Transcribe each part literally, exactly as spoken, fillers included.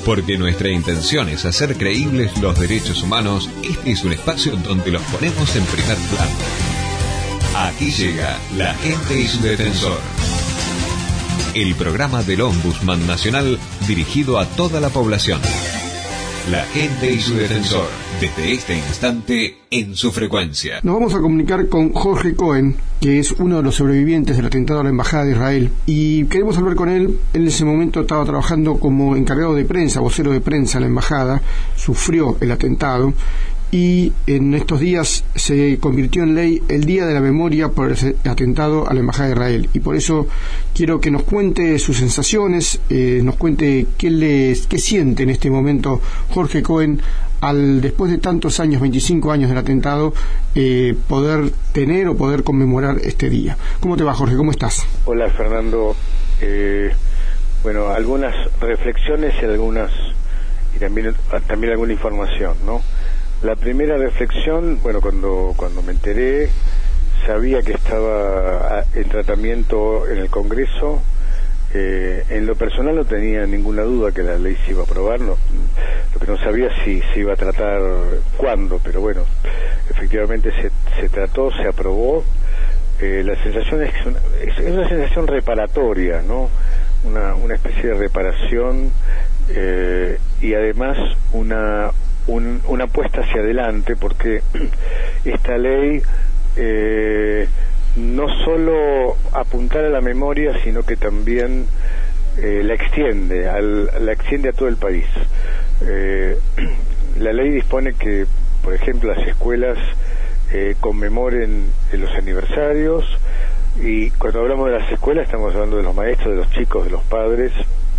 Porque nuestra intención es hacer creíbles los derechos humanos, este es un espacio donde los ponemos en primer plano. Aquí llega La Gente y su Defensor, el programa del Ombudsman Nacional dirigido a toda la población. La Gente y su Defensor, desde este instante en su frecuencia. Nos vamos a comunicar con Jorge Cohen, que es uno de los sobrevivientes del atentado a la Embajada de Israel, y queremos hablar con él. Él en ese momento estaba trabajando como encargado de prensa, vocero de prensa en la Embajada, sufrió el atentado, y en estos días se convirtió en ley el Día de la Memoria por el atentado a la Embajada de Israel, y por eso quiero que nos cuente sus sensaciones, eh, nos cuente qué, les, qué siente en este momento Jorge Cohen al, después de tantos años, veinticinco años del atentado, eh, poder tener o poder conmemorar este día. ¿Cómo te va, Jorge? ¿Cómo estás? Hola, Fernando. Eh, bueno, algunas reflexiones y algunas y también también alguna información, ¿no? La primera reflexión, bueno, cuando cuando me enteré, sabía que estaba en tratamiento en el Congreso. Eh, en lo personal no tenía ninguna duda que la ley se iba a aprobar, no, lo que no sabía si se iba a tratar cuándo, pero bueno, efectivamente se, se trató, se aprobó. Eh, la sensación es, una, es, es una sensación reparatoria, ¿no? Una, una especie de reparación eh, y además una Un, una apuesta hacia adelante, porque esta ley eh, no solo apuntar a la memoria, sino que también eh, la extiende, al, la extiende a todo el país. Eh, la ley dispone que, por ejemplo, las escuelas eh, conmemoren los aniversarios, y cuando hablamos de las escuelas estamos hablando de los maestros, de los chicos, de los padres.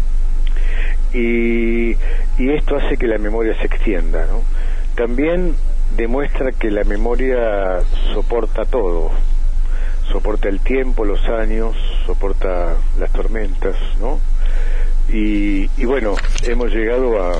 Y, y esto hace que la memoria se extienda, ¿no? También demuestra que la memoria soporta todo, soporta el tiempo, los años, soporta las tormentas, ¿no? Y, y bueno, hemos llegado a,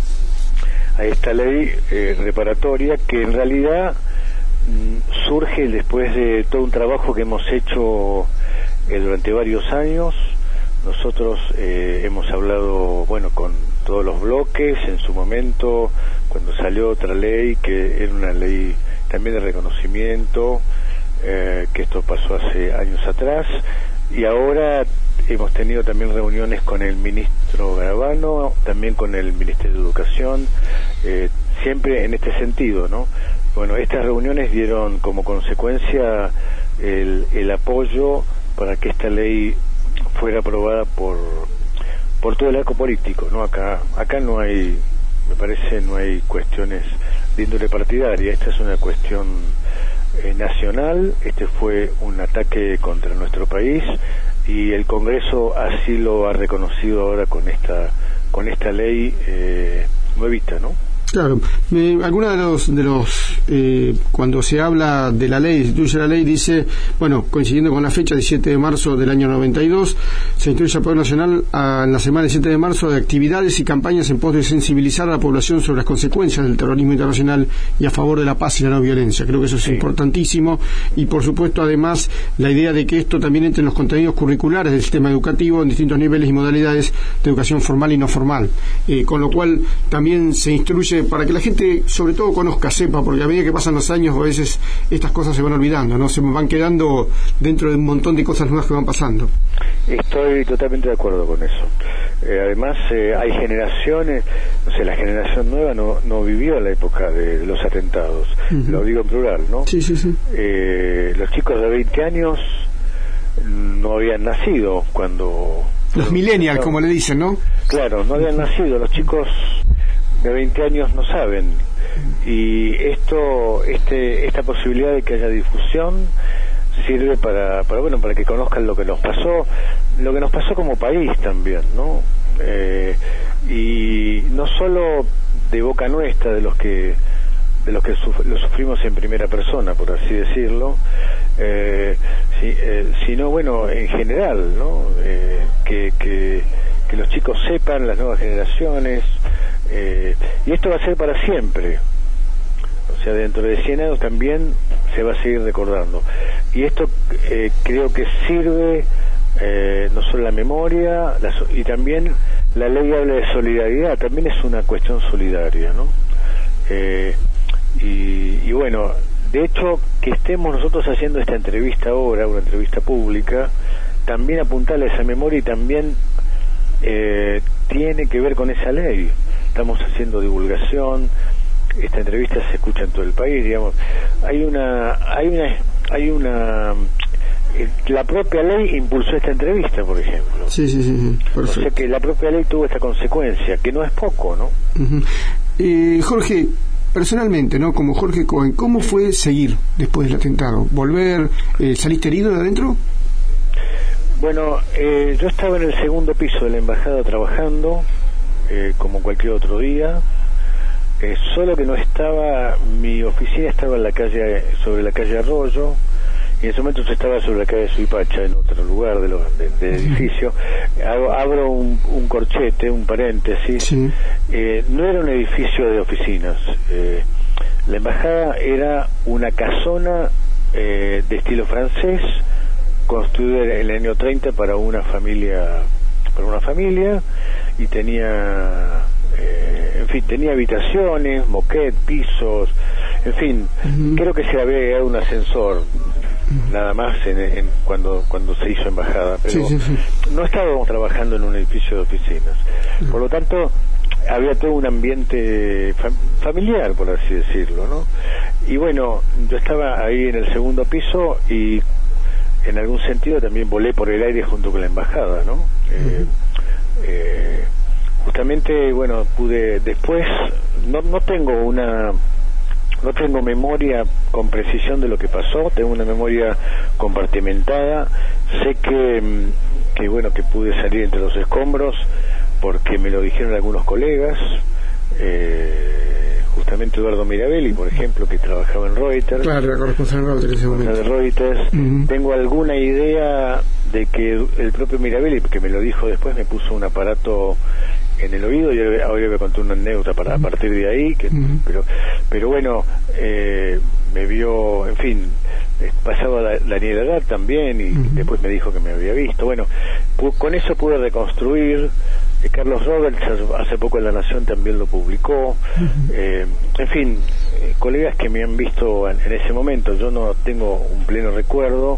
a esta ley eh, reparatoria que en realidad mmm, surge después de todo un trabajo que hemos hecho eh, durante varios años. Nosotros eh, hemos hablado, bueno, con todos los bloques en su momento, cuando salió otra ley, que era una ley también de reconocimiento, eh, que esto pasó hace años atrás, y ahora hemos tenido también reuniones con el ministro Garabano, también con el Ministerio de Educación, eh, siempre en este sentido, ¿no? Bueno, estas reuniones dieron como consecuencia el, el apoyo para que esta ley fuera aprobada por por todo el arco político, ¿no? Acá acá no hay, me parece, no hay cuestiones de índole partidaria. Esta es una cuestión eh, nacional. Este fue un ataque contra nuestro país y el Congreso así lo ha reconocido ahora con esta con esta ley eh, nuevita, ¿no? Claro, eh, alguna de los, de los eh, cuando se habla de la ley, se instituye la ley, dice, bueno, coincidiendo con la fecha diecisiete de marzo del año noventa y dos, se instituye el Poder Nacional a, en la semana diecisiete de marzo de actividades y campañas en pos de sensibilizar a la población sobre las consecuencias del terrorismo internacional y a favor de la paz y la no violencia. Creo que eso es sí. importantísimo, y por supuesto además la idea de que esto también entre en los contenidos curriculares del sistema educativo en distintos niveles y modalidades de educación formal y no formal, eh, con lo cual también se instruye para que la gente sobre todo conozca, sepa, porque a medida que pasan los años a veces estas cosas se van olvidando, no se van quedando dentro de un montón de cosas nuevas que van pasando. Estoy totalmente de acuerdo con eso. Eh, además eh, hay generaciones, no sé, la generación nueva no, no vivió la época de, de los atentados, uh-huh. Lo digo en plural, ¿no? Sí, sí, sí. Eh, los chicos de veinte años no habían nacido cuando... Los millennials, no, como le dicen, ¿no? Claro, no habían nacido, los chicos de veinte años no saben, y esto este esta posibilidad de que haya difusión sirve para para bueno para que conozcan lo que nos pasó, lo que nos pasó como país también, ¿no? Eh, y no solo de boca nuestra, de los que de los que suf- lo sufrimos en primera persona, por así decirlo, eh, si, eh, sino bueno en general, ¿no? Eh, que, que que los chicos sepan, las nuevas generaciones. Eh, y esto va a ser para siempre, o sea, dentro de cien años también se va a seguir recordando, y esto eh, creo que sirve eh, no solo la memoria la, y también la ley habla de solidaridad, también es una cuestión solidaria, ¿no? Eh, y, y bueno, de hecho, que estemos nosotros haciendo esta entrevista ahora, una entrevista pública, también apuntarle a esa memoria y también eh, tiene que ver con esa ley. Estamos haciendo divulgación, esta entrevista se escucha en todo el país, digamos. Hay una, hay una, hay una, eh, la propia ley impulsó esta entrevista, por ejemplo. Sí, sí, sí, perfecto. O sea que la propia ley tuvo esta consecuencia, que no es poco, ¿no? Uh-huh. eh, Jorge, personalmente, ¿no? Como Jorge Cohen, ¿cómo fue seguir después del atentado? ¿Volver? Eh, ¿Saliste herido de adentro? Bueno, eh, yo estaba en el segundo piso de la embajada trabajando, eh, como cualquier otro día, eh, solo que no estaba, mi oficina estaba en la calle, sobre la calle Arroyo, y en ese momento yo estaba sobre la calle Suipacha, en otro lugar del de, de edificio. Abro, abro un, un corchete, un paréntesis. Sí. Eh, no era un edificio de oficinas. Eh, la embajada era una casona eh, de estilo francés, construida en el año treinta para una familia, para una familia, y tenía, eh, en fin, tenía habitaciones, moquet, pisos, en fin, uh-huh. Creo que se había dado un ascensor, nada más en, en cuando cuando se hizo embajada, pero sí, sí, sí. No estábamos trabajando en un edificio de oficinas, por lo tanto había todo un ambiente fam- familiar, por así decirlo, ¿no? Y bueno, yo estaba ahí en el segundo piso y en algún sentido también volé por el aire junto con la embajada, ¿no? Eh, eh, justamente, bueno, pude después, no no tengo una no tengo memoria con precisión de lo que pasó, tengo una memoria compartimentada, sé que, que bueno, que pude salir entre los escombros porque me lo dijeron algunos colegas, eh, justamente Eduardo Mirabelli, por ejemplo, que trabajaba en Reuters. Claro, corresponsal en Reuters en ese momento. De Reuters. Uh-huh. Tengo alguna idea de que el propio Mirabelli, que me lo dijo después, me puso un aparato en el oído, y ahora voy a contar una anécdota para, a partir de ahí, que, uh-huh. pero pero bueno, eh, me vio, en fin, pasaba la, la niedad también, y uh-huh. después me dijo que me había visto. Bueno, pu- con eso pude reconstruir. eh, Carlos Roberts hace poco en La Nación también lo publicó. Uh-huh. eh, en fin, eh, colegas que me han visto en, en ese momento. Yo no tengo un pleno recuerdo,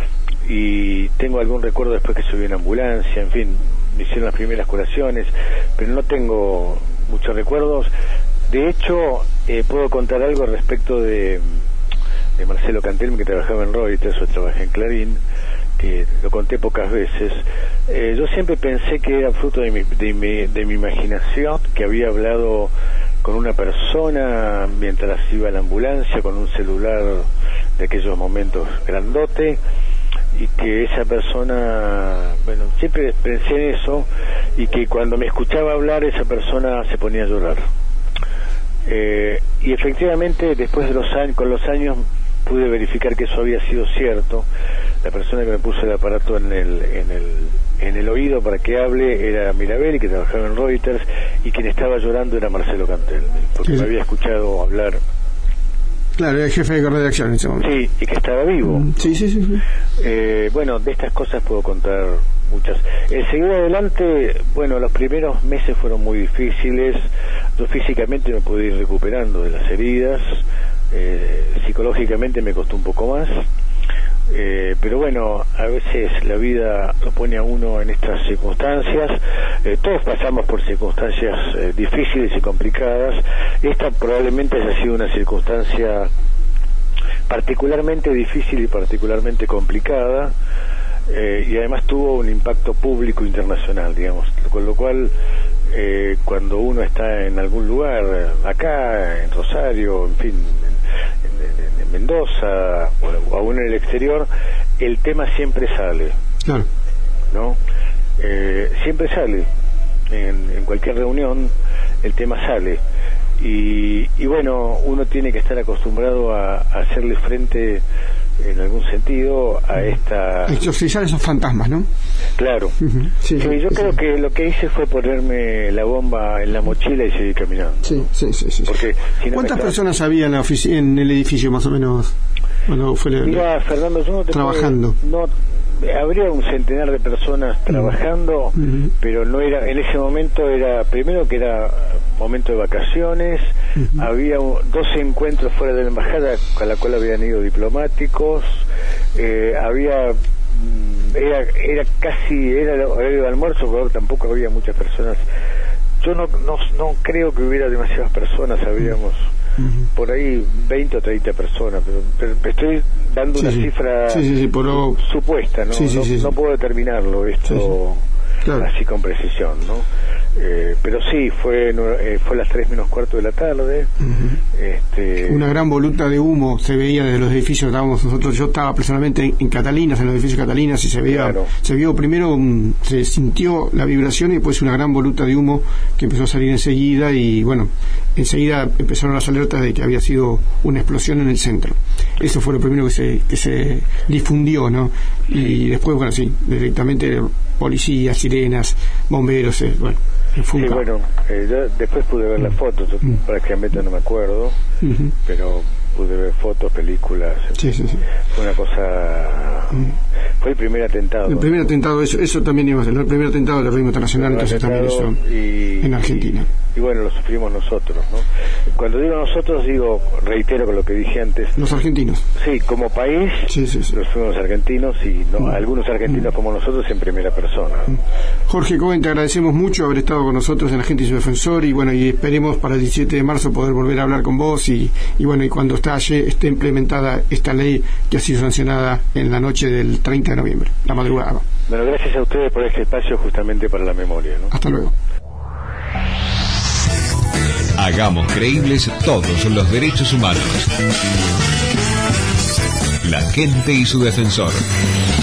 y tengo algún recuerdo después que subí en ambulancia, en fin, me hicieron las primeras curaciones, pero no tengo muchos recuerdos. De hecho, eh, puedo contar algo respecto de, de Marcelo Cantelmi, que trabajaba en Reuters, o trabajé en Clarín, que lo conté pocas veces. Eh, yo siempre pensé que era fruto de mi, de mi, de mi imaginación, que había hablado con una persona mientras iba a la ambulancia, con un celular de aquellos momentos grandote, y que esa persona, bueno, siempre pensé en eso, y que cuando me escuchaba hablar esa persona se ponía a llorar. Eh, y efectivamente, después de los años, con los años, pude verificar que eso había sido cierto. La persona que me puso el aparato en el, en el, en el oído para que hable era Mirabelli, que trabajaba en Reuters, y quien estaba llorando era Marcelo Cantelmi, porque sí. Me había escuchado hablar. Claro, era el jefe de redacción en ese momento. Sí, y que estaba vivo. Sí, sí, sí. sí. Eh, bueno, de estas cosas puedo contar muchas. Eh, seguir adelante, bueno, los primeros meses fueron muy difíciles. Yo físicamente me pude ir recuperando de las heridas. Eh, psicológicamente me costó un poco más. Eh, pero bueno, a veces la vida lo pone a uno en estas circunstancias. Eh, todos pasamos por circunstancias eh, difíciles y complicadas. Esta probablemente haya sido una circunstancia particularmente difícil y particularmente complicada, eh, y además tuvo un impacto público internacional, digamos, con lo cual eh, cuando uno está en algún lugar, acá, en Rosario, en fin, en, en, en Mendoza, o aún en el exterior, el tema siempre sale, claro. ¿no? Eh, siempre sale, en, en cualquier reunión el tema sale. Y, y bueno, uno tiene que estar acostumbrado a, a hacerle frente en algún sentido a esta... exorcizar esos fantasmas, ¿no? Claro. Uh-huh. Sí, sí, yo sí. Creo que lo que hice fue ponerme la bomba en la mochila y seguir caminando. Sí, sí, sí. sí. Porque, si no ¿cuántas estaba... personas había en, la ofici- en el edificio más o menos? Bueno, fue Mira, Fernando, yo no te trabajando. Puedo, no, habría un centenar de personas trabajando, uh-huh. pero no era, en ese momento era, primero que era momento de vacaciones, uh-huh. había un, dos encuentros fuera de la embajada a la cual habían ido diplomáticos, eh, había era era casi era el horario de almuerzo, pero tampoco había muchas personas. Yo no no no creo que hubiera demasiadas personas, habíamos uh-huh. por ahí veinte o treinta personas, pero, pero estoy dando sí, una sí. cifra sí, sí, sí, pero... supuesta, ¿no? Sí, sí, no, sí, sí. no puedo determinarlo esto sí, sí. Claro. así con precisión, ¿no? Eh, pero sí, fue eh, fue las tres menos cuarto de la tarde. Uh-huh. este... Una gran voluta de humo se veía desde los edificios. Estábamos nosotros, yo estaba personalmente en, en Catalinas, en los edificios Catalinas, y se veía, claro. se vio primero, um, se sintió la vibración y después una gran voluta de humo que empezó a salir enseguida, y bueno, enseguida empezaron las alertas de que había sido una explosión en el centro. Eso fue lo primero que se, que se difundió, ¿no? Y después, bueno, sí, directamente policías, sirenas, bomberos, eh, bueno. Sí, bueno, eh, yo después pude ver las fotos, yo mm. prácticamente no me acuerdo, uh-huh. pero pude ver fotos, películas. Sí, sí, sí. Fue una cosa... Mm. Fue el primer atentado. El primer atentado, eso eso también iba a ser, ¿no? El primer atentado del terrorismo internacional, entonces también eso y, en Argentina. Y, y bueno, lo sufrimos nosotros, ¿no? Cuando digo nosotros, digo, reitero con lo que dije antes. Los argentinos. Sí, como país, sí, sí, sí. los fuimos argentinos y no, mm. algunos argentinos mm. como nosotros en primera persona. Mm. Jorge Cohen, te agradecemos mucho haber estado con nosotros en Agente y su Defensor, y bueno, y esperemos para el diecisiete de marzo poder volver a hablar con vos, y, y bueno, y cuando estalle, esté implementada esta ley que ha sido sancionada en la noche del treinta de noviembre, la madrugada. Bueno, gracias a ustedes por este espacio justamente para la memoria, ¿no? Hasta luego. Hagamos creíbles todos los derechos humanos. La gente y su defensor.